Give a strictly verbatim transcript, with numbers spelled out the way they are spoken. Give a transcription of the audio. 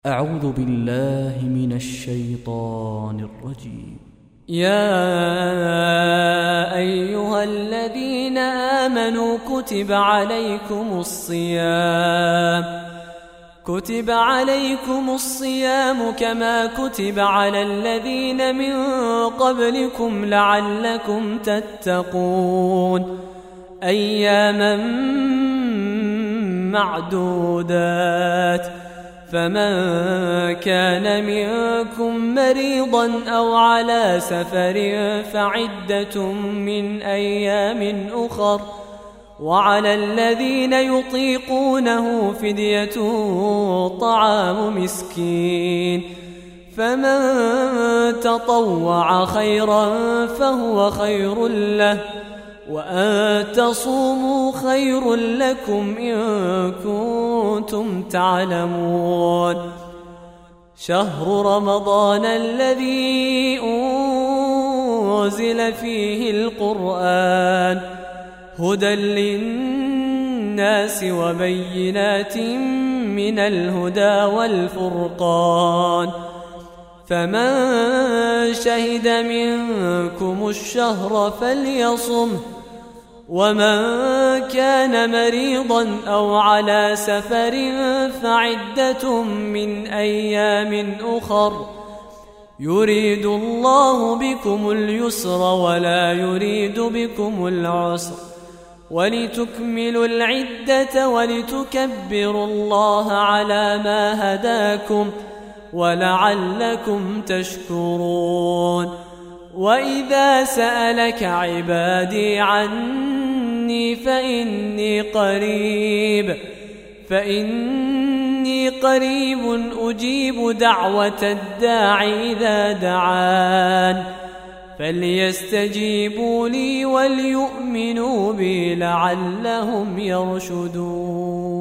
أعوذ بالله من الشيطان الرجيم. يا أيها الذين آمنوا كتب عليكم الصيام كتب عليكم الصيام كما كتب على الذين من قبلكم لعلكم تتقون أياما معدودات فمن كان منكم مريضا أو على سفر فعدة من أيام أخر وعلى الذين يطيقونه فدية طعام مسكين فمن تطوع خيرا فهو خير له وأن تصوموا خير لكم إن كنتم تعلمون شهر رمضان الذي أنزل فيه القرآن هدى للناس وبينات من الهدى والفرقان فمن شهد منكم الشهر فليصمه ومن كان مريضا أو على سفر فعدة من أيام أخر يريد الله بكم اليسر ولا يريد بكم العسر ولتكملوا العدة ولتكبروا الله على ما هداكم ولعلكم تشكرون وإذا سألك عبادي عني فإني قريب فإني قريب أجيب دعوة الداع إذا دعان فليستجيبوا لي وليؤمنوا بي لعلهم يرشدون.